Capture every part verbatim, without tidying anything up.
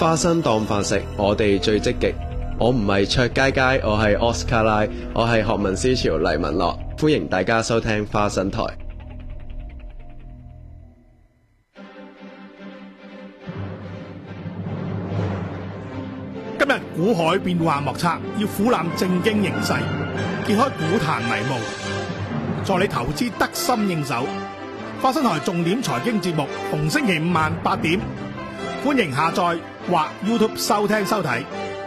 花生當飯食，我哋最積極。我唔係卓佳佳，我係奧斯卡拉，我係學民思潮黎文樂，歡迎大家收聽花生台。 今日股海變幻莫測，要俯瞰政經形勢，揭開股壇迷霧，助你投資得心應手。花生台重點財經節目，逢星期五晚八點，歡迎下載或 YouTube 收聽收睇。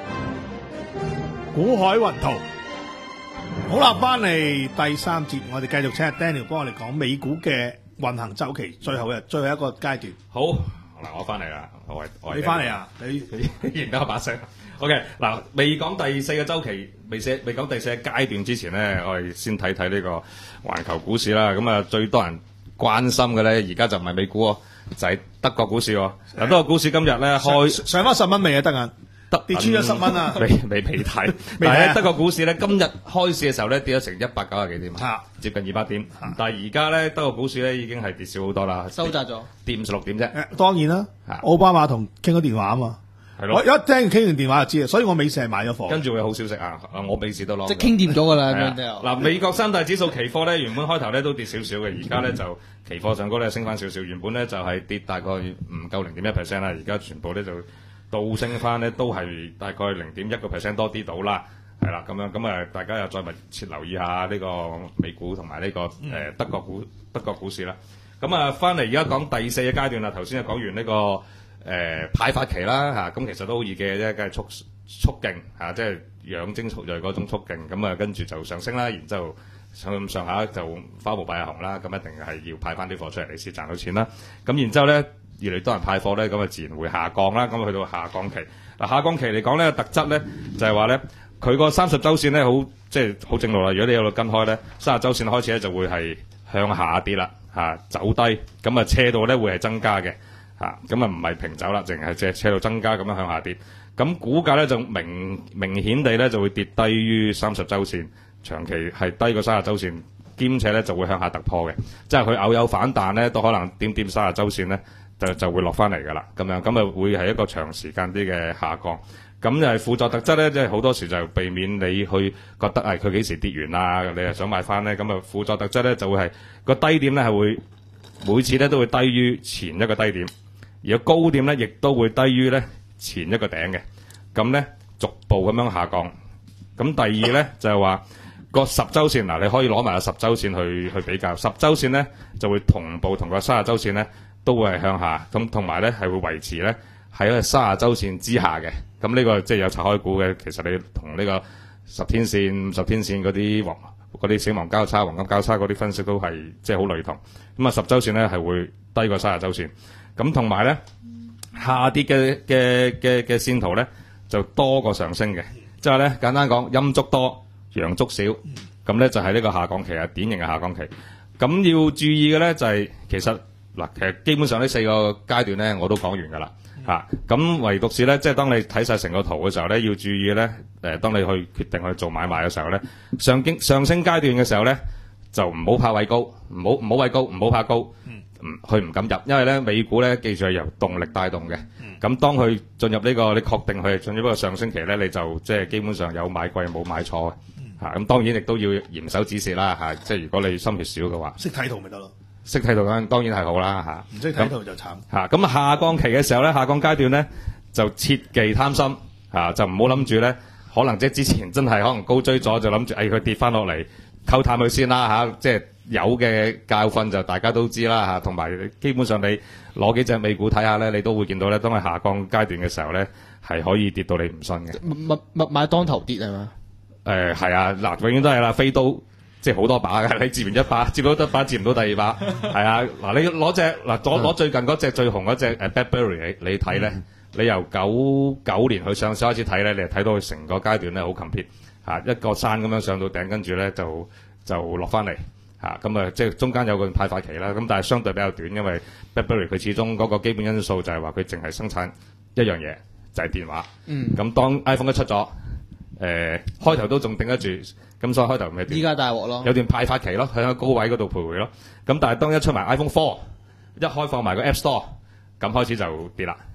股海雲圖，好啦，翻嚟第三節，我哋繼續請阿 Daniel 幫我哋講美股嘅運行週期，最後嘅最後一個階段。 好，嗱，我翻嚟啦，我係我係你翻嚟啊？你認得我把聲。OK， 嗱，未講第四個週期，未寫未講第四個階段之前咧，我哋先睇睇呢個環球股市啦。咁啊，最多人關心嘅咧，而家就唔係美股喎，就係、是、德國股市喎。嗱，德國股市今日咧開上翻十蚊未啊？得啊！跌穿咗十蚊啊！ 未未未睇，但係德國股市咧今日開市嘅時候咧跌咗成一百九十幾點，啊、接近二百點。啊、但係而家咧德國股市咧已經係跌少好多啦， 收窄咗， 跌五十六點啫。 當然啦，奧巴馬同傾咗電話啊嘛，係咯，我一聽傾完電話就知啊，所以我尾市係買咗貨。跟住會有好消息啊！我尾市都攞， 即係傾掂咗㗎啦。 嗱，美國三大指數期貨咧原本開頭咧都跌少少嘅，而家咧就期貨上高咧升翻少少，原本咧就係跌大概唔夠零點一 percent 啦，而家全部咧就倒升翻咧都係大概零點一個 percent 多啲到啦，係啦咁樣咁啊，大家又再密切留意下呢個美股同埋呢個誒、呃、德國股德國股市啦。咁啊，翻嚟而家講第四個階段啦。頭先就講完呢、這個誒、呃、派發期啦嚇，咁、啊、其實都好易嘅啫，梗係促促勁嚇，即係養精蓄銳嗰種促勁。咁啊，跟住就上升啦，然之後上咁上下就花無百日紅啦，咁一定係要派翻啲貨出嚟，你先賺到錢啦。咁然之後咧，越嚟越多人派貨咧，咁啊自然會下降啦。咁去到下降期，嗱下降期嚟講咧，特質咧就係話咧，佢個三十週線咧好即係好正路啦。如果你有度跟開咧，三十週線開始咧就會係向下跌啦，嚇、啊、走低，咁啊車道咧會係增加嘅，嚇咁啊唔係平走啦，淨係隻車道增加咁樣向下跌。咁股價咧就明明顯地咧就會跌低於三十週線，長期係低過三十週線，兼且咧就會向下突破嘅，即係佢偶有反彈咧，都可能點點三十週線咧。就就會落翻嚟㗎啦，咁樣咁啊會係一個長時間啲嘅下降。咁就係輔助特質咧，即係好多時就避免你去覺得係佢幾時跌完啊，你係想買翻咧，咁啊輔助特質咧就會係個低點咧係會每次咧都會低於前一個低點，而個高點咧亦都會低於咧前一個頂嘅，咁咧逐步咁樣下降。咁第二咧就係話個十週線嗱，你可以攞埋個十週線去去比較，十週線咧就會同步同個三十週線咧。都會係向下，咁同埋咧係會維持咧喺個三十週線之下嘅。咁呢個即係有拆開股嘅，其實你同呢個十天線、五十天線嗰啲黃嗰啲死亡交叉、黃金交叉嗰啲分析都係即係好類同。咁啊十週線咧係會低過三十週線。咁同埋咧下跌嘅嘅嘅嘅線圖咧就多過上升嘅，即係咧簡單講陰燭多陽燭少，咁咧就係呢個下降期啊，典型嘅下降期。咁要注意嘅咧就係、是、其實。嗱，其實基本上呢四個階段咧，我都講完㗎啦，嚇、嗯。咁、啊、唯獨是咧，即係當你睇晒成個圖嘅時候咧，要注意咧，誒、呃，當你去決定去做買賣嘅時候咧，上經上升階段嘅時候咧，就唔好怕位高，唔好唔好位高，唔好怕高，嗯，佢唔敢入，因為咧美股咧記住係由動力帶動嘅，咁、嗯、當佢進入呢、這個，你確定佢係進入一個上升期咧，你就即係基本上有買貴冇買錯嘅，嚇、嗯。咁、啊、當然亦都要嚴守指示啦，嚇、啊，即係如果你心血少嘅話， 識睇圖咪得咯。 識睇圖當然係好啦嚇， 唔識睇圖就慘嚇。咁下降期嘅時候咧，下降階段咧就切忌貪心嚇、啊，就唔好諗住咧，可能即係之前真係可能高追咗，就諗住誒佢跌翻落嚟溝淡佢先啦嚇。即係有嘅教訓就大家都知啦嚇，同埋基本上你攞幾隻美股睇下咧，你都會見到咧，當係下降階段嘅時候咧，係可以跌到你唔信嘅。 咪咪買當頭跌係嘛？ 誒係啊，嗱永遠都係啦，飛刀。即係好多把嘅，你接完一把，接到一把，接唔到第二把，係啊！嗱，你攞隻嗱攞攞最近嗰隻最紅嗰隻誒 BlackBerry 你你睇咧，你由九九年去上市開始睇咧，你係睇到佢成個階段咧好 complete 嚇，一個山咁樣上到頂，跟住咧就就落翻嚟嚇，咁啊即係中間有個派發期啦，咁但係相對比較短，因為 BlackBerry 佢始終嗰個基本因素就係話佢淨係生產一樣嘢，就係、是、電話。嗯。咁當 iPhone 一出咗。誒、呃、開頭都仲頂得住，咁所以開頭咪依家大鑊咯， 有段派發期咯，喺個高位嗰度徘徊咯。咁但係當一出埋 iPhone four，一開放埋個 App Store，咁開始就跌啦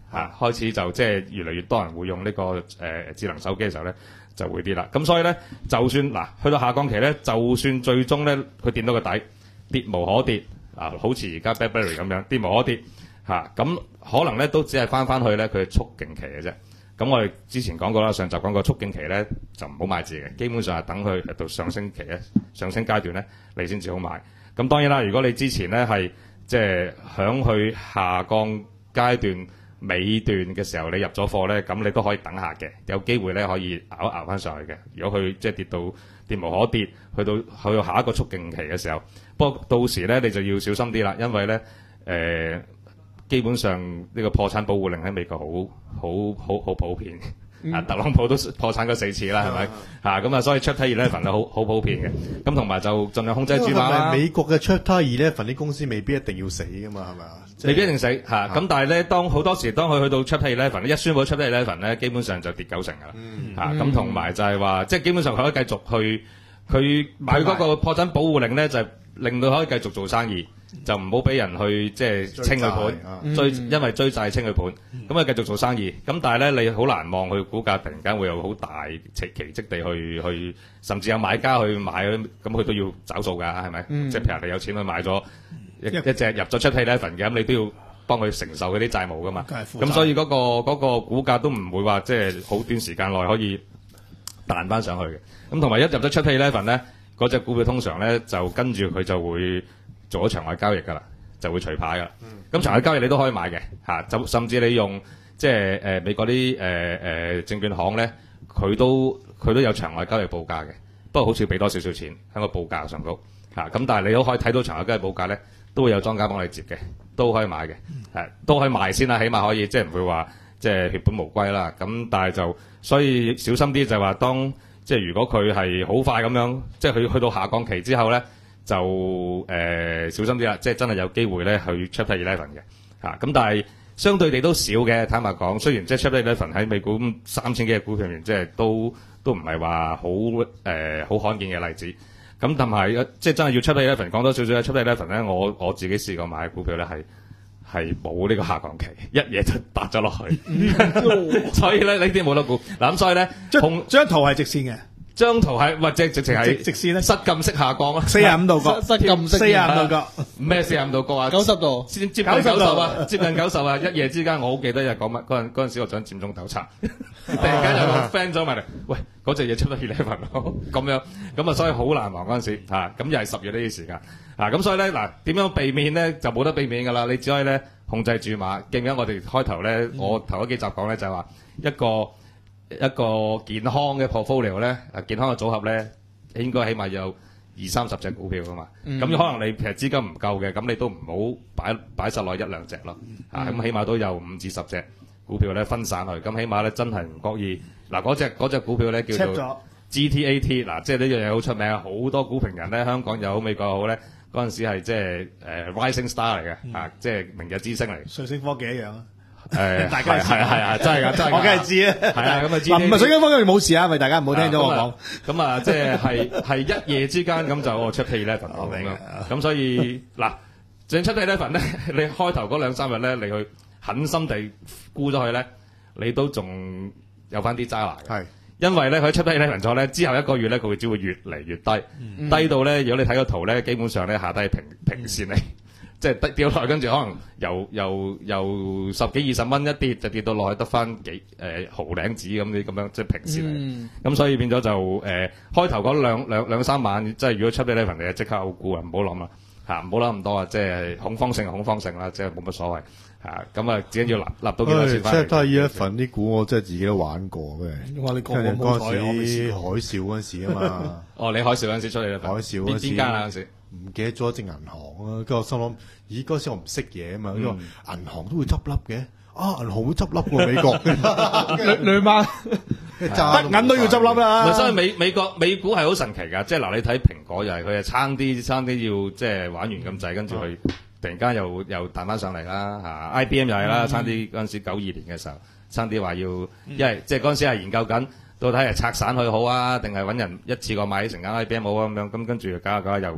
嚇、啊，開始就即係越嚟越多人會用呢、這個誒、呃、智能手機嘅時候咧，就會跌啦。咁所以咧，就算嗱、啊、去到下降期咧，就算最終咧佢掂到個底，跌無可跌啊，好似而家 BlackBerry 咁樣跌無可跌嚇，咁、啊、可能咧都只係翻翻去咧佢嘅促勁期嘅啫。咁我哋之前講過啦，上集講過促勁期咧就唔好買字嘅，基本上係等佢到上升期咧、上升階段咧，你先至好買。咁當然啦，如果你之前咧係即係響去下降階段尾段嘅時候，你入咗貨咧，咁你都可以等下嘅，有機會咧可以熬一熬翻上去嘅。如果佢即係跌到跌無可跌，去到去到下一個促勁期嘅時候，不過到時咧你就要小心啲啦，因為咧誒。呃基本上呢個破產保護令喺美國好好好好普遍，啊、嗯、特朗普都破產過四次啦，係咪？嚇咁啊，所以 Chapter Eleven 咧好好普遍嘅，咁同埋就盡量控制注碼啦。 美國嘅 Chapter Eleven 啲公司未必一定要死噶嘛，係咪啊？ 未必一定死嚇，咁、啊、但係咧，當好多時當佢去到 Chapter Eleven 一宣佈 Chapter Eleven 咧，基本上就跌九成噶啦，嚇咁同埋就係話，即係基本上佢可以繼續去，佢買嗰個破產保護令咧，就係、令到可以繼續做生意。就唔好俾人去即係清佢盤，追因為追債清佢盤，咁啊繼續做生意。咁但係咧，你好難望佢股價突然間會有好大奇奇蹟地去去，甚至有買家去買，咁佢都要找數㗎，係咪？嗯、即係譬如你有錢去買咗一一隻入咗出 Eleven 嘅，咁你都要幫佢承受嗰啲債務㗎嘛。咁所以嗰、嗰個嗰、嗰個股價都唔會話即係好短時間內可以彈翻上去嘅。咁同埋一入咗出 Eleven 咧，嗰隻股票通常咧就跟住佢就會做咗場外交易㗎啦，就會除牌㗎啦。咁、嗯、場外交易你都可以買嘅嚇，就甚至你用即係誒、呃、美國啲誒誒證券行咧，佢都佢都有場外交易報價嘅，不過好似俾多少少錢喺個報價上高嚇。咁、啊、但係你都可以睇到場外交易報價咧，都會有莊家幫你接嘅，都可以買嘅，係、啊、都可以賣先啦，起碼可以即係唔會話即係血本無歸啦。咁但係就所以小心啲就係話，當即係如果佢係好快咁樣，即係佢去到下降期之後咧。就誒、呃、小心啲啦，即係真係有機會咧去 Chapter Eleven 嘅嚇，咁、啊、但係相對地都少嘅。坦白講，雖然即係 Chapter Eleven 喺美股三千幾隻股票入面，即係都都唔係話好誒好罕見嘅例子。咁同埋即係真係要 Chapter Eleven 講多少少咧 Chapter Eleven 咧，我我自己試過買嘅股票咧係係冇呢個下降期，一嘢就搭咗落去，所以咧呢啲冇得估嗱。咁所以咧， 張張圖係直線嘅。 張圖係或者直情係直線咧， 失禁式下降啊， 四十五度角， 失禁式四十五度角， 咩四十五度角啊？ 九十度， 接接近九十啊，接近九十啊！一夜之間，我好記得又講乜嗰陣嗰陣時，我想佔中糾察，突然間有個 friend 走埋嚟，喂，嗰隻嘢出得 eleven 咯，咁樣咁啊，所以好難忘嗰陣時嚇，咁又係十月呢啲時間啊，咁所以咧嗱，點樣避免咧就冇得避免㗎啦，你只可以咧控制注碼。記唔記得我哋開頭咧，嗯、我頭嗰幾集講咧就係話一個。一個健康嘅 portfolio 咧，啊健康嘅組合咧，應該起碼有二三十隻股票噶嘛。咁、嗯、可能你其實資金唔夠嘅，咁你都唔好擺擺實落一兩隻咯。嗯、啊，咁起碼都有五至十隻股票咧分散去，咁起碼咧真係唔覺意。嗱嗰隻嗰隻股票咧叫做 G T A T， 嗱即係呢樣嘢好出名，好多股評人咧，香港又好，美國又好咧，嗰陣時係即係誒 rising star 嚟嘅，嗯、啊即係明日之星嚟。 瑞聲科技一樣啊。 誒，大家係係係真係噶，真係我梗係知啦。 係啊，咁啊知。 唔係水晶科技冇事啊，咪大家唔好聽咗我講。 咁啊，即係係係一夜之間咁就我出 Chapter Eleven 咁樣。咁所以嗱，正出 Chapter Eleven 咧，你開頭嗰兩三日咧，你去狠心地沽咗佢咧，你都仲有翻啲揸拿嘅。係，因為咧佢出 Chapter Eleven 咗咧，之後一個月咧，佢會只會越嚟越低，低到咧，如果你睇個圖咧，基本上咧下低平平線嚟。即係跌跌落來，跟住可能由由由十幾二十蚊一跌，就跌到落去得翻幾誒、呃、毫領子咁啲咁樣，即係平時嚟。咁、嗯、所以變咗就誒、呃、開頭嗰兩兩兩三晚，即係如果出俾呢份，你即刻好沽啊，唔好諗啦嚇，唔好諗咁多啊，即係恐慌性恐慌性啦，即係冇乜所謂嚇。咁啊，只緊要立立到幾多錢翻嚟。 Chapter Eleven啲股我真係自己都玩過嘅。 哇！你講緊嗰陣時海嘯嗰陣時啊嘛。 哦，你海嘯嗰陣時出嚟啦。 海嘯嗰陣時。邊間啊嗰陣時？ 唔記得咗一隻銀行啊，跟住我心諗，咦嗰陣時我唔識嘢啊嘛，因為銀行都會執笠嘅，啊銀行會執笠喎美國， 兩兩萬，德銀都要執笠啦。 所以美美國美股係好神奇㗎，即係嗱你睇蘋果又係佢係差啲差啲要即係玩完咁滯，跟住佢突然間又又彈翻上嚟啦嚇 ，I B M 又係啦，差啲嗰陣時九二年嘅時候，差啲話要，因為即係嗰陣時係研究緊。到底係拆散佢好啊，定係揾人一次過買成間 I B M 好啊咁樣，咁跟住搞下搞下又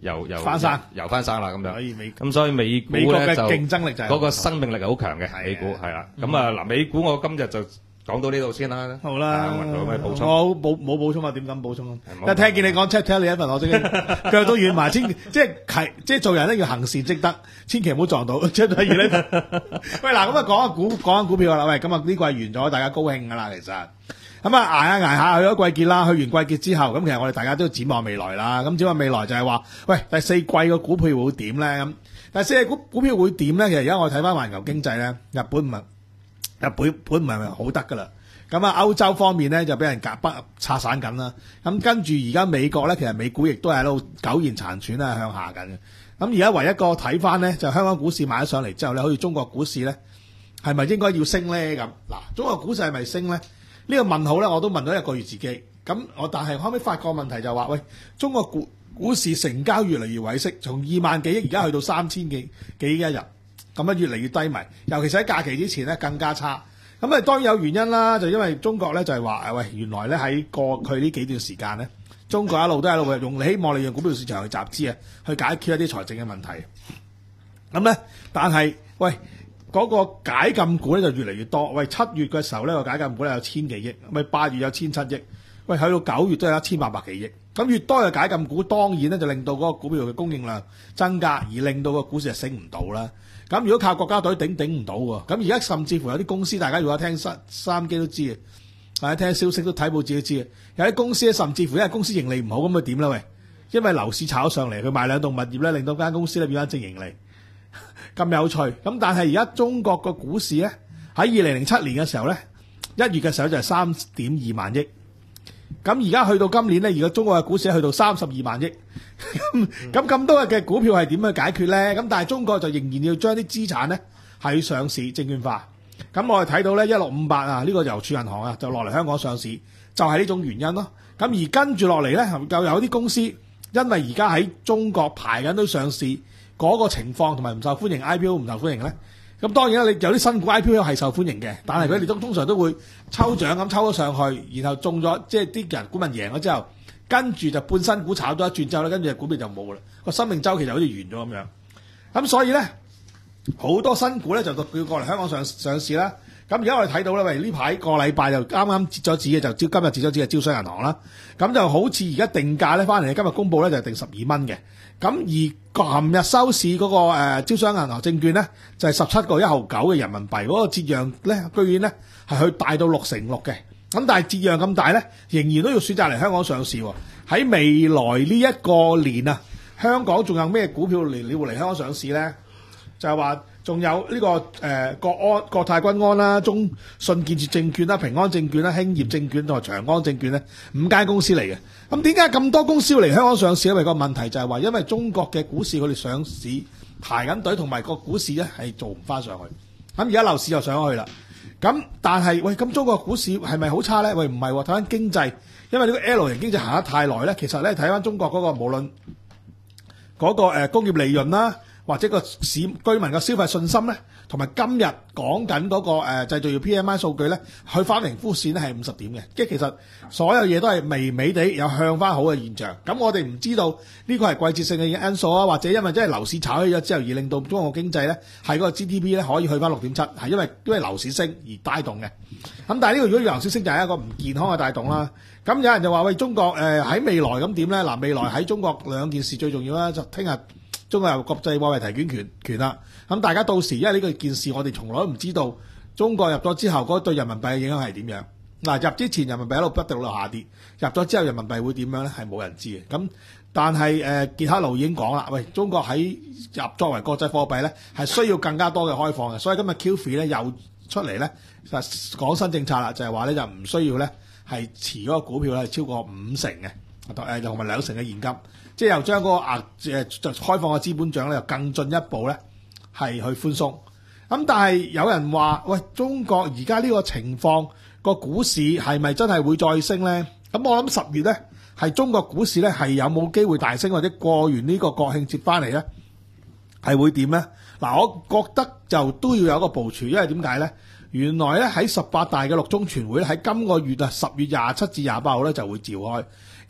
又又翻生又翻生啦咁樣。 所以美咁所以美股美國嘅咧就競爭力就係嗰個生命力係好強嘅係美股係啦。咁啊嗱，美股我今日就講到呢度先啦。 好啦， 啊雲有咩補充？ 我冇冇補充啊？點敢補充啊？ 冇一聽見你講 check 睇下你一份，我即刻腳都軟埋，千即係係即係做人咧要行善積德，千祈唔好撞到。即係例如咧，喂嗱，咁啊講下股講下股票啦。喂，咁啊呢季完咗，大家高興噶啦，其實。咁啊捱下捱下去咗季結啦，去完季結之後，咁其實我哋大家都展望未來啦。咁展望未來就係話，喂第四季個股票會點咧？咁第四季股股票會點咧？其實而家我睇翻環球經濟咧，日本唔係日本本唔係好得噶啦。咁啊歐洲方面咧就俾人夾不拆散緊啦。咁跟住而家美國咧，其實美股亦都係喺度苟延殘喘啦，向下緊嘅。咁而家唯一一個睇翻咧，就香港股市買咗上嚟之後咧，好似中國股市咧係咪應該要升咧？咁嗱，中國股市係咪升咧？呢個問號咧，我都問咗一個月自己。咁我但係後尾發覺問題就話，喂，中國股股市成交越嚟越萎縮，從二萬幾億而家去到三千幾幾億一日，咁樣越嚟越低迷。尤其是喺假期之前咧更加差。咁啊當然有原因啦，就因為中國咧就係話，喂，原來咧喺過去呢幾段時間咧，中國一路都喺度用希望利用股票市場去集資啊，去解決一啲財政嘅問題。咁咧，但係喂。嗰個解禁股咧就越嚟越多，喂七月嘅時候咧個解禁股咧有千幾億，咪八月有千七億，喂去到九月都有一千八百幾億，咁越多嘅解禁股，當然咧就令到嗰個股票嘅供應量增加，而令到個股市就升唔到啦。咁如果靠國家隊頂頂唔到喎，咁而家甚至乎有啲公司，大家如果聽收收音機都知嘅，或者聽消息都睇報紙都知嘅，有啲公司咧甚至乎因為公司盈利唔好咁，佢點咧？喂，因為樓市炒上嚟，佢賣兩棟物業咧，令到間公司咧變翻正盈利。咁有趣，咁但係而家中國個股市咧喺二零零七年嘅時候咧，一月嘅時候就係三點二萬億，咁而家去到今年咧，而家中國嘅股市去到三十二萬億，咁咁多日嘅股票係點去解決咧？咁但係中國就仍然要將啲資產咧係上市證券化，咁我哋睇到咧一六五八啊，呢個郵儲銀行啊就落嚟香港上市，就係呢種原因咯。咁而跟住落嚟咧，又有啲公司因為而家喺中國排緊都上市。嗰個情況同埋唔受歡迎 I P O 唔受歡迎咧，咁當然啦，你有啲新股 I P O 係受歡迎嘅，但係佢哋都通常都會抽獎咁抽咗上去，然後中咗，即係啲人股民贏咗之後，跟住就半新股炒咗一轉之後咧，跟住股票就冇啦，個生命週期就好似完咗咁樣。咁所以咧，好多新股咧就要過嚟香港上上市啦。咁而家我哋睇到咧，喂呢排個禮拜就啱啱截咗止嘅，就今日截咗止嘅招商銀行啦。咁就好似而家定價咧，翻嚟今日公佈咧就係定十二蚊嘅。咁而琴日收市嗰、那個誒、呃、招商銀行證券咧，就係十七個一毫九嘅人民幣，嗰、那個折讓咧，居然咧係去大到六成六嘅。咁但係折讓咁大咧，仍然都要選擇嚟香港上市喎。喺未來呢一個年啊，香港仲有咩股票嚟你會嚟香港上市咧？就係話仲有呢、這個誒、呃、國安、國泰君安啦、中信建設證券啦、平安證券啦、興業證券同埋長安證券咧，五間公司嚟嘅。咁點解咁多公司要嚟香港上市？因為個問題就係話，因為中國嘅股市佢哋上市排緊隊，同埋個股市咧係做唔翻上去。咁而家樓市又上去啦。咁但係喂，咁中國股市係咪好差咧？喂，唔係喎，睇翻經濟，因為呢個 L 型經濟行得太耐咧，其實咧睇翻中國嗰、那個無論嗰個誒工業利潤啦，或者個市居民嘅消費信心咧，同埋今日講緊嗰個誒製造業 P M I 數據咧，去翻榮枯線咧係五十點嘅，即係其實所有嘢都係微微地有向翻好嘅現象。咁我哋唔知道呢個係季節性嘅因素啊，或者因為即係樓市炒起咗之後而令到中國經濟咧係嗰個 G D P 咧可以去翻六點七，係因為因為樓市升而帶動嘅。咁但係呢個如果樓市升就係一個唔健康嘅帶動啦。咁有人就話喂，中國誒喺、呃、未來咁點咧？嗱，未來喺中國兩件事最重要啦，就聽日。中國有國際貨幣提款權權啦，咁大家到時因為呢個件事，我哋從來都唔知道中國入咗之後嗰對人民幣嘅影響係點樣。嗱，入之前人民幣一路不斷落下跌，入咗之後人民幣會點樣咧？係冇人知嘅。咁但係誒傑克勞已經講啦，喂，中國喺入作為國際貨幣咧，係需要更加多嘅開放嘅。所以今日 Q F I 咧又出嚟咧就講新政策啦，就係話咧就唔需要咧係持嗰個股票咧超過五成嘅，誒同埋兩成嘅現金。即係又將嗰個額誒就開放嘅資本帳咧，又更進一步咧係去寬鬆。咁但係有人話：喂，中國而家呢個情況，個股市係咪真係會再升咧？咁我諗十月咧係中國股市咧係有冇機會大升，或者過完呢個國慶節翻嚟咧係會點咧？嗱，我覺得就都要有一個部署，因為點解咧？原來咧喺十八大嘅六中全會咧喺今個月啊十月廿七至廿八號咧就會召開。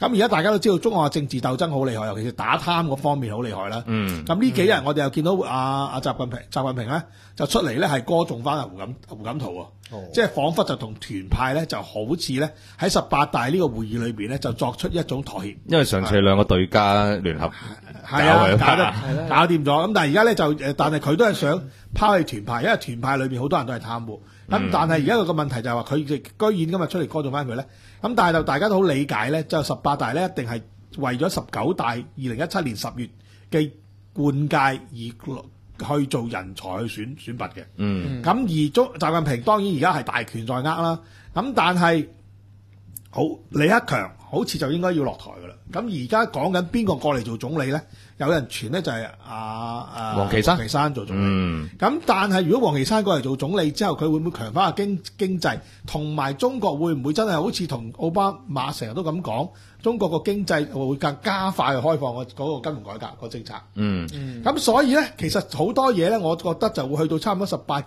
咁而家大家都知道中國嘅政治鬥爭好厲害，尤其是打貪嗰方面好厲害啦。 嗯， 咁呢幾日我哋又見到阿阿習近平，習近平咧就出嚟咧係歌頌翻阿胡錦胡錦濤喎， 哦即係彷彿就同團派咧就好似咧喺十八大呢個會議裏邊咧就作出一種妥協。 因為上次兩個對家聯合係啊， 搞搞得係搞掂咗。咁但係而家咧就誒，但係佢都係想拋棄團派，因為團派裏邊好多人都係貪污。咁、 嗯但係而家個問題就係話佢居然今日出嚟歌頌翻佢咧。咁但係就大家都好理解咧，就十八大咧一定係為咗十九大二零一七年十月嘅換屆而去做人才去選選拔嘅。 嗯咁、而中習近平當然而家係大權在握啦。咁但係好李克強好似就應該要落台㗎啦。咁而家講緊邊個過嚟做總理咧？有人傳咧就係阿阿王岐山王岐山做總理。 嗯咁但係如果王岐山過嚟做總理之後，佢會唔會強化個經經濟？同埋中國會唔會真係好似同奧巴馬成日都咁講，中國個經濟會更加快去開放個嗰個金融改革個政策？ 嗯咁所以咧，其實好多嘢咧，我覺得就會去到差唔多十八屆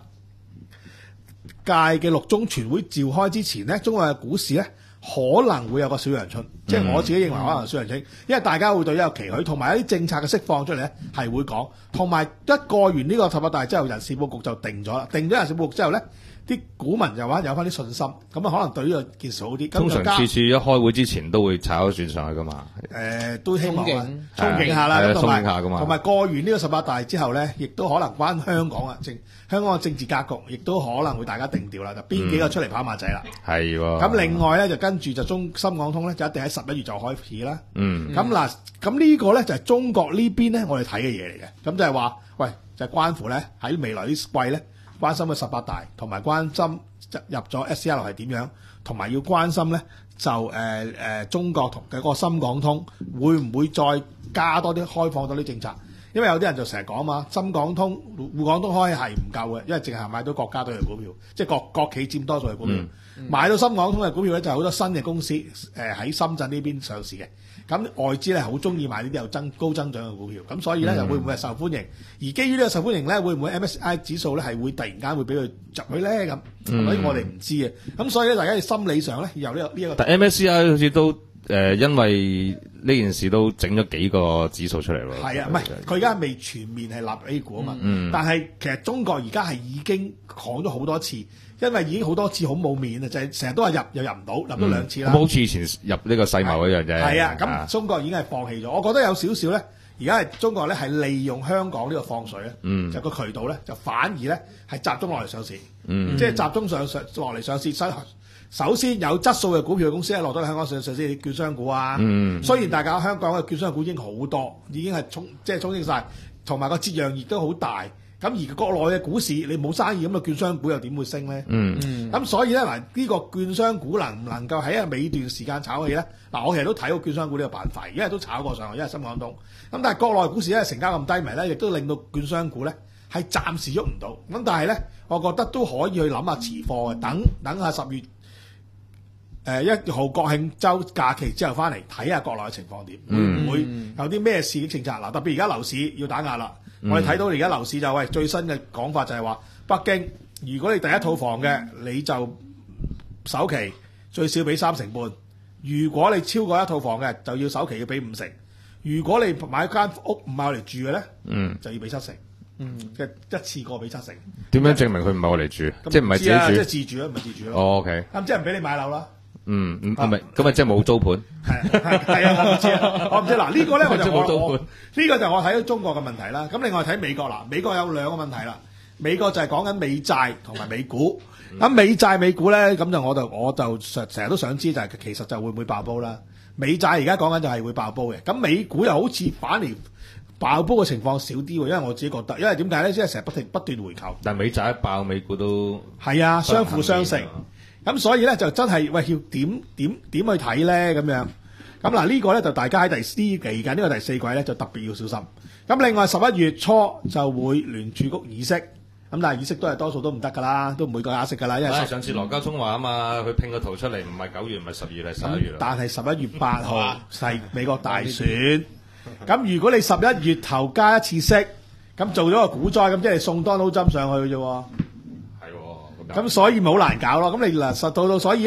嘅六中全會召開之前咧，中國嘅股市咧可能會有個小陽春，即係我自己認為可能有小陽春，因為大家會對呢個期許，同埋一啲政策嘅釋放出嚟咧係會講，同埋一過完呢個十八大之後，人事佈局就定咗啦，定咗人事佈局之後咧，啲股民又話有翻啲信心，咁啊可能對呢個件事好啲。 通常咁就加次次一開會之前都會炒咗轉上去噶嘛。 誒、都希望啊憧憧憬下啦， 係啊咁同埋憧憬下㗎嘛同埋過完呢個十八大之後咧，亦都可能關香港啊政香港嘅政治格局，亦都可能會大家定調啦，就邊幾個出嚟跑馬仔啦。 係喎。 咁、另外咧就跟住就中深港通咧就一定喺十一月就開始啦。 嗯咁嗱、咁呢個咧就係、中國呢邊咧我哋睇嘅嘢嚟嘅，咁就係話，喂，就係、關乎咧喺未來呢季咧關心嘅十八大，同埋關心入咗 S C L 係點樣，同埋要關心咧就誒誒、呃呃中國同嘅嗰個深港通會唔會再加多啲開放多啲政策？因為有啲人就成日講嘛，深港通、滬港通開係唔夠嘅，因為淨係買到國家隊嘅股票，即係國國企佔多數嘅股票。 嗯、 買到深港通嘅股票咧，就係好多新嘅公司誒喺、深圳呢邊上市嘅。咁外資咧好中意買呢啲有增高增長嘅股票，咁所以咧就會唔會係受歡迎？而基於呢個受歡迎咧，會唔會 M S C I 指數咧係會突然間會俾佢入去咧？咁所以我哋唔知嘅。咁所以咧，大家心理上咧有呢、呢個呢一、呢個。 但 M S C I 好似都誒、呃，因為呢件事都整咗幾個指數出嚟咯。 係啊，唔係佢而家未全面係立 A 股啊嘛。 嗯但係其實中國而家係已經講咗好多次，因為已經好多次好冇面啊，就係成日都話入又入唔到，入咗兩次啦。 咁好似以前入呢個世貿嗰樣啫。 係啊，咁中國已經係放棄咗。我覺得有少少咧，而家係中國咧係利用香港呢個放水咧， 嗯就個渠道咧就反而咧係集中落嚟上市， 嗯即係集中上上落嚟上市。首首先有質素嘅股票嘅公司咧落咗喺香港上上市，券商股啊。 嗯雖然大家香港嘅券商股已經好多，已經係沖即係沖清晒，同埋個折讓亦都好大。咁而國內嘅股市你冇生意咁嘅券商股又點會升咧？ 嗯咁所以咧嗱，呢個券商股能唔能夠喺一個尾段時間炒起咧？嗱，我其實都睇過券商股呢個板塊，因為都炒過上去，因為深港通。咁但係國內股市咧成交咁低迷咧，亦都令到券商股咧係暫時喐唔到。咁但係咧，我覺得都可以去諗下持貨嘅，等等下十月誒一號國慶週假期之後翻嚟睇下國內嘅情況點，會唔會有啲咩刺激政策？嗱，特別而家樓市要打壓啦。我哋睇到而家樓市就喂最新嘅講法就係話，北京如果你第一套房嘅你就首期最少俾三成半，如果你超過一套房嘅就要首期要俾五成，如果你買間屋唔係我嚟住嘅咧， 嗯， 就要俾七成，嗯，嘅一次過俾七成。 點樣證明佢唔係我嚟住？ 咁即係唔係知啊即係自己住？ 自住咯，唔係自住咯。 哦，OK， 咁即係唔俾你買樓啦。 嗯，咁咁咪咁咪即係冇租盤。 係係係啊！我唔知啊，我唔知嗱，呢個咧我就即係冇租我我盤呢個就我睇到中國嘅問題啦。咁另外睇美國啦，美國有兩個問題啦。美國就係講緊美債同埋美股。咁美債美股咧，咁就我就我就成成日都想知就係其實就會唔會爆煲啦？美債而家講緊就係會爆煲嘅。咁美股又好似反而爆煲嘅情況少啲喎，因為我自己覺得，因為點解咧？即係成日不停不斷回購。 但係美債一爆，美股都係啊，相輔相成。咁所以咧就真係喂要點點點去睇咧咁樣。咁嗱呢個咧就大家喺第四嚟緊呢個第四季咧就特別要小心。咁另外十一月初就會聯儲局議息，咁但係議息都係多數都唔得㗎啦，都唔會個加息㗎啦，因為唉上次羅家聰話啊嘛，佢拼個圖出嚟唔係九月，唔係十月，係十一月啦。 但係十一月八號係美國大選，咁如果你十一月頭加一次息，咁做咗個股災，咁即係送 Donald Trump 上去嘅啫喎。 係喎，咁咁所以咪好難搞咯。咁你嗱實到到，所以咧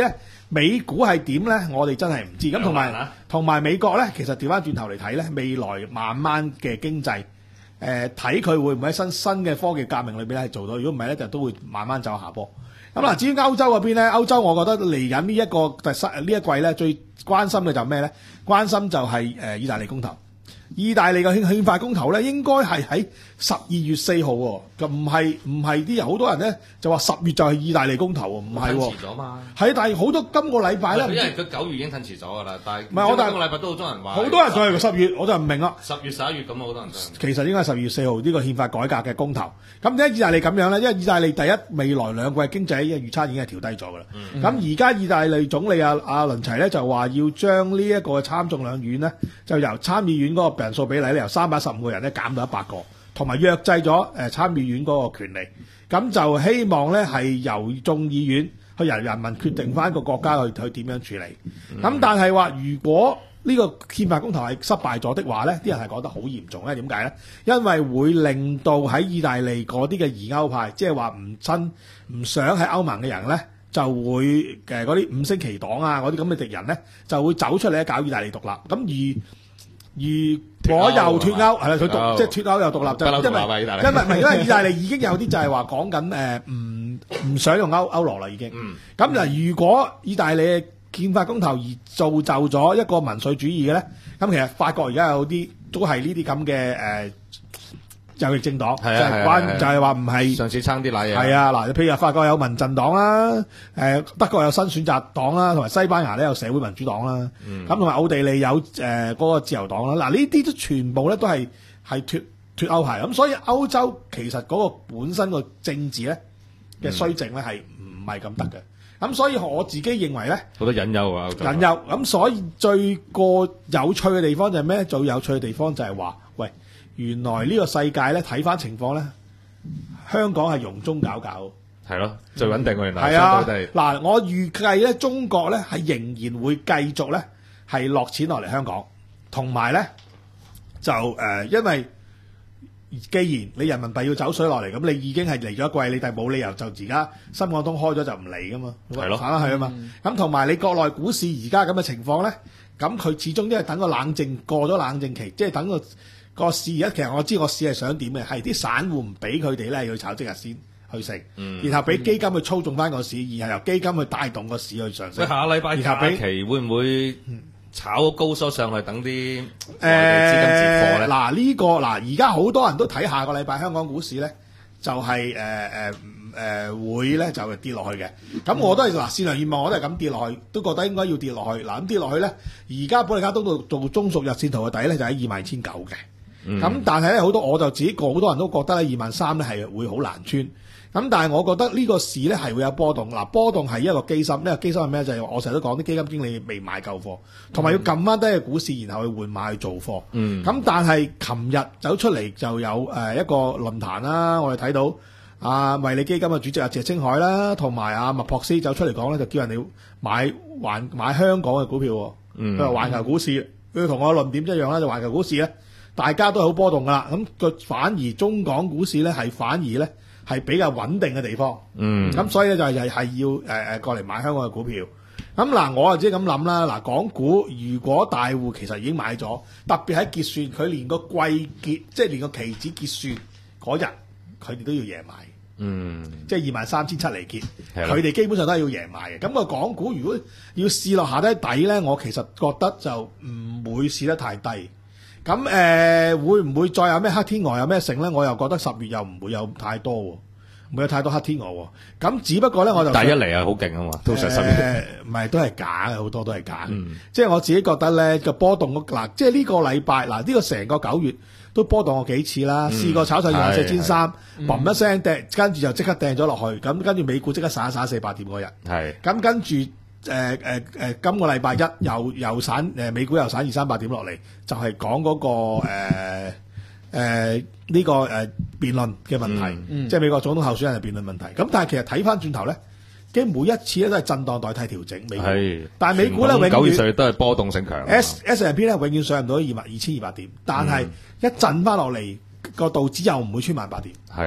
美股係點咧？我哋真係唔知。咁同埋有難啊同埋美國咧，其實調翻轉頭嚟睇咧，未來慢慢嘅經濟，誒睇佢會唔會喺新新嘅科技革命裏邊咧係做到？如果唔係咧，就都會慢慢走下坡。咁嗱，至於歐洲嗰邊咧，歐洲我覺得嚟緊呢一個第三呢一季咧，最關心嘅就係咩咧？關心就係誒意大利公投。意大利嘅憲憲法公投咧，應該係喺十二月四號喎，咁唔係唔係啲人好多人咧就話十月就係意大利公投喎，唔係喎， 遲咗嘛？ 係但係好多今個禮拜咧， 因為佢九月已經褪遲咗㗎啦，但係唔係我但係今個禮拜都好多人話， 好多人就係十月，我就唔明啦。 十月十一月咁啊，好多人都其實應該係十二月四號呢個憲法改革嘅公投。咁點解意大利咁樣咧？因為意大利第一未來兩季經濟嘅預測已經係調低咗㗎啦。咁而家意大利總理阿阿倫齊咧就話要將呢一個參眾兩院咧，就由參議院嗰個人數比例咧，由三百一十五個人咧減到一百個，同埋約制咗誒參議院嗰個權利。咁就希望咧係由眾議院去由人民決定翻個國家去去點樣處理。咁但係話如果呢個憲法公投係失敗咗的話咧，啲人係講得好嚴重咧。點解咧？因為會令到喺意大利嗰啲嘅疑歐派，即係話唔親唔想喺歐盟嘅人咧，就會誒嗰啲五星旗黨啊嗰啲咁嘅敵人咧，就會走出嚟搞意大利獨立。咁而如果又脱歐，係啦，佢獨即係脱歐又獨立，就因為因為唔係因為意大利已經有啲就係話講緊誒唔唔想用歐歐羅啦已經。咁嗱，如果意大利嘅憲法公投而造就咗一個民粹主義嘅咧，咁其實法國而家有啲都係呢啲咁嘅誒右翼政黨，就係關就係話唔係上次撐啲奶嘢。 係啊，嗱，譬如法國有民陣黨啦，誒德國有新選擇黨啦，同埋西班牙咧有社會民主黨啦，咁同埋奧地利有誒嗰個自由黨啦。嗱，呢啲都全部咧都係係脱脱歐派，咁所以歐洲其實嗰個本身個政治咧嘅衰政咧係唔係咁得嘅。咁所以我自己認為咧， 好多隱憂啊！ 隱憂咁，所以最個有趣嘅地方就係咩？最有趣嘅地方就係話，喂，原來呢個世界咧睇翻情況咧，香港係容中搞搞， 係咯，最穩定嘅原來。 係啊， 相對地嗱，我預計咧，中國咧係仍然會繼續咧係落錢落嚟香港，同埋咧就誒、呃，因為既然你人民幣要走水落嚟，咁你已經係嚟咗一季，你但係冇理由就而家深港通開咗就唔嚟噶嘛， 係咯， 返返去啊嘛。咁同埋你國內股市而家咁嘅情況咧，咁佢始終都係等個冷靜過咗冷靜期，即係等個個市而家其實我知個市係想點嘅，係啲散戶唔俾佢哋咧要炒即日先去食，嗯、然後俾基金去操縱翻個市，然後由基金去帶動個市去上升。 下禮拜假期會唔會炒高收上去，等啲內地資金接貨咧？ 嗱呢個嗱，而家好多人都睇下個禮拜香港股市咧，就係誒誒誒會咧就跌落去嘅。咁我都係嗱，善良願望我都係咁跌落去，都覺得應該要跌落去。嗱咁跌落去咧，而家保利加通道做中屬日線圖嘅底咧就喺二萬二千九嘅。咁、嗯、但係咧好多我就自己個好多人都覺得咧二萬三咧係會好難穿。咁但係我覺得呢個市咧係會有波動，嗱波動係一個機心，呢個機心係咩？就係、是、我成日都講啲基金經理未買夠貨，同埋要撳翻低嘅股市，然後去換馬去做貨。咁、嗯、但係琴日走出嚟就有誒一個論壇啦，我哋睇到阿惠理基金嘅主席阿謝清海啦，同埋阿麥樸思走出嚟講咧，就叫人哋買環買香港嘅股票。佢話環球股市，佢同我論點一樣啦，就環球股市咧，大家都係好波動噶啦。咁佢反而中港股市咧係反而咧。係比較穩定嘅地方，嗯，咁所以咧就係係要誒誒、呃、過嚟買香港嘅股票。咁嗱，我就即係咁諗啦。嗱，港股如果大戶其實已經買咗，特別喺結算，佢連個季結，即係連個期指結算嗰日，佢哋都要夜買，嗯，即係二萬三千七嚟結，佢哋基本上都係要夜買嘅。咁、個港股如果要試落下低底咧，我其實覺得就唔會試得太低。咁誒、呃、會唔會再有咩黑天鵝有咩成咧？我又覺得十月又唔會有太多喎，唔會有太多黑天鵝喎。咁只不過咧，我就但係一嚟啊，好勁啊嘛，通常十月誒唔係都係假嘅，好多都係假。嗯、即係我自己覺得咧個波動嗱，即係呢個禮拜嗱，呢個成個九月都波動過幾次啦，試、嗯、過炒上二萬四千三，嘣一聲掟，跟住就即刻掟咗落去。咁跟住美股即刻散一散四百點嗰日，係咁跟住。誒誒誒，今個禮拜一又又散誒、呃、美股又散二三百點落嚟，就係講嗰個誒誒呢個誒、呃、辯論嘅問題，嗯嗯、即係美國總統候選人嘅辯論問題。咁但係其實睇翻轉頭咧，基本每一次咧都係震盪代替調整美股，是但係美股咧永遠九月上都係波動性強。 S S and P 咧永遠上唔到二萬二千二百點，但係一震翻落嚟個道指又唔會穿萬八點。 係咯。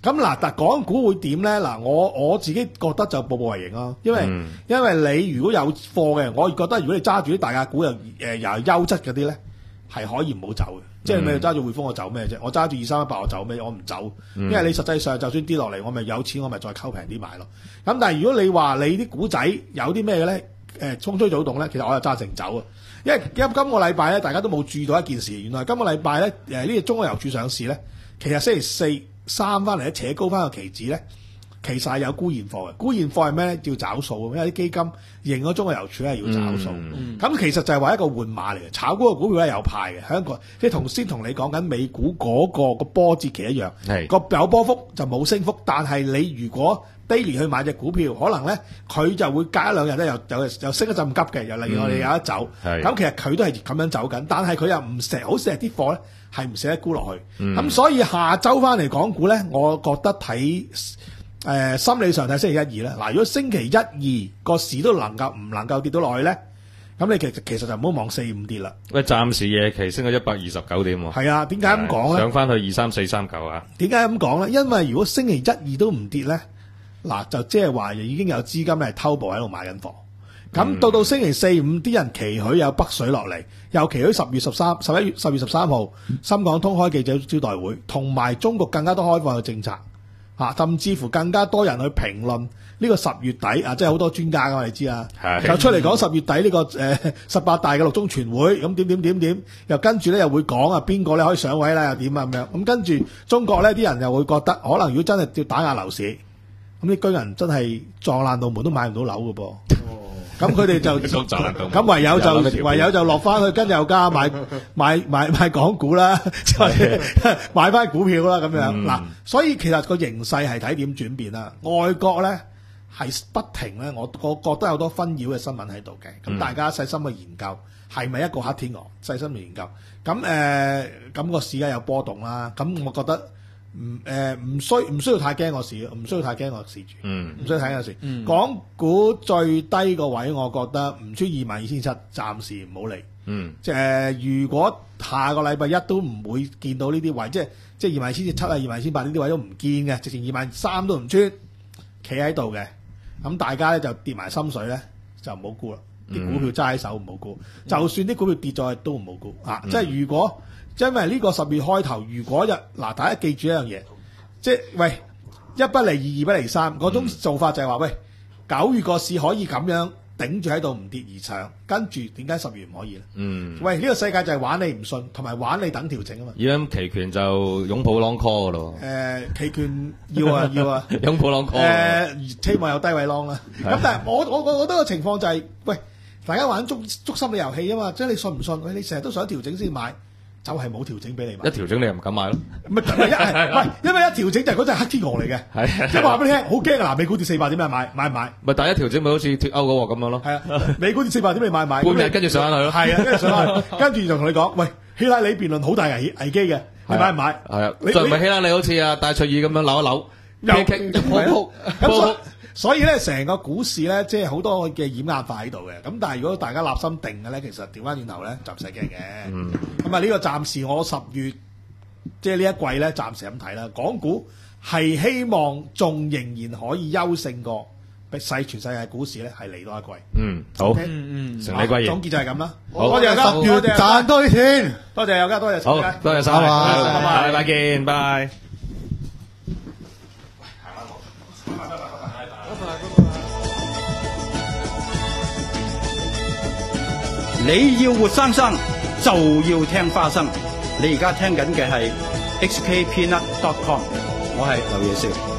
咁嗱，但港股會點咧？嗱，我我自己覺得就步步為營咯，因為、 嗯、 因為你如果有貨嘅，我覺得如果你揸住啲大價股又誒、呃、又係優質嗰啲咧，係可以唔好走嘅。即係你揸住匯豐，我走咩啫？我揸住二三一八，我走咩？我唔走，因為你實際上就算跌落嚟，我咪有錢，我咪再溝平啲買咯。咁但係如果你話你啲股仔有啲咩嘅咧？誒衝吹早動咧，其實我又揸成走啊！因為今今個禮拜咧，大家都冇注意到一件事，原來今個禮拜咧，誒呢個中國郵儲上市咧，其實星期四三翻嚟咧扯高翻個期指咧，其實係有沽現貨嘅。沽現貨係咩咧？要找數，因為啲基金認咗中國郵儲咧要找數。咁、嗯嗯、其實就係話一個換馬嚟嘅，炒股個股票咧有派嘅，香港即係同先同你講緊美股嗰、嗰個個波節期一樣，個有波幅就冇升幅，但係你如果daily 去買隻股票，可能咧佢就會隔一兩日咧又又又升一陣急嘅，又例如我哋有得走。咁、嗯、其實佢都係咁樣走緊，但係佢又唔捨好捨啲貨咧，係唔捨得沽落去。咁、嗯、所以下週翻嚟港股咧，我覺得睇誒、呃、心理上睇星期一二咧。嗱，如果星期一二個市都能夠唔能夠跌到落去咧，咁你其實其實就唔好望四五跌啦。喂， 暫時夜期升到一百二十九點喎。 係啊，點解咁講咧？ 上翻去二三四三九啊？點解咁講咧？因為如果星期一二都唔跌咧。嗱，就即係話已經有資金係偷步喺度買緊貨，咁到到星期四五啲人期許有北水落嚟，又期許十月十三、十一月、十月十三號深港通開記者招待會，同埋中國更加多開放嘅政策，嚇，甚至乎更加多人去評論呢個十月底啊，即係好多專家㗎嘛，你知啊，就出嚟講十月底呢、呢個誒十八大嘅六中全會，咁點點點點，又跟住咧又會講啊邊個咧可以上位啦，又點啊咁樣，咁跟住中國咧啲人又會覺得，可能如果真係要打壓樓市。咁啲居人真係撞爛道門都買唔到樓嘅噃，咁佢哋就咁唯有就唯有就落翻去跟有家買買買買港股啦，或者買翻股票啦咁樣嗱、嗯。所以其實個形勢係睇點轉變啦。外國咧係不停咧，我我覺得有好多紛擾嘅新聞喺度嘅。咁大家細心去研究係咪一個黑天鵝，細心去研究。咁誒咁個市咧有波動啦。咁我覺得。唔誒唔需唔需要太驚個市，唔需要太驚個市住，嗯，唔需要太驚個市。嗯、港股最低個位，我覺得唔出二萬二千七，暫時唔好嚟。嗯，即係、呃、如果下個禮拜一都唔會見到呢啲位，即係即係二萬二千七啊，二萬二千八呢啲位都唔見嘅，直情二萬三都唔穿，企喺度嘅。咁大家咧就跌埋心水咧，就唔好沽啦。啲、嗯、股票揸喺手唔好沽，就算啲股票跌咗去都唔好沽啊！即係如果。因為呢個十月開頭，如果日嗱，大家記住一樣嘢，即係喂一不離二，二不離三嗰種做法就係話，喂九月個市可以咁樣頂住喺度唔跌而上，跟住點解十月唔可以咧？嗯，喂呢、呢個世界就係玩你唔信，同埋玩你等調整啊嘛。而家期權就擁抱 long call 噶咯。 誒、呃，期權要啊要啊， 擁抱 long call。誒、 呃，希望有低位 long 啦。咁但係我我我覺得個情況就係、是，喂大家玩捉捉心理遊戲啊嘛，即係你信唔信？喂，你成日都想調整先買。就係冇調整俾你買， 一調整你又唔敢買咯。 唔係一係，唔係因為一調整就係嗰隻黑天鵝嚟嘅。係，即係話俾你聽，好驚啊！嗱，美股跌四百點，咪買買唔買？ 咪第一調整咪好似脫歐嗰個咁樣咯。係啊， 美股跌四百點，你買唔買？ 半日跟住上翻去咯。係啊，跟住上翻去，跟住就同你講，喂，希拉里辯論好大危危機嘅，你買唔買？係啊，再唔係希拉里好似啊戴卓爾咁樣扭一扭，又傾波波。所以咧，成個股市咧，即係好多嘅掩眼法喺度嘅。咁但係如果大家立心定嘅咧，其實調翻轉頭咧就唔使驚嘅。嗯。咁啊，呢個暫時我十月即係呢一季咧，暫時咁睇啦。港股係希望仲仍然可以優勝過世全世界股市咧，係嚟多一季。嗯，好。Okay? 嗯嗯。成李貴賢。總結就係咁啦。好，多謝大家。十月賺多啲錢。多謝大家，多謝。好，多謝晒。拜拜。拜拜見，拜。 你要活生生就要聽花生，你而家聽緊嘅係 H K Peanut dot com， 我係劉野少。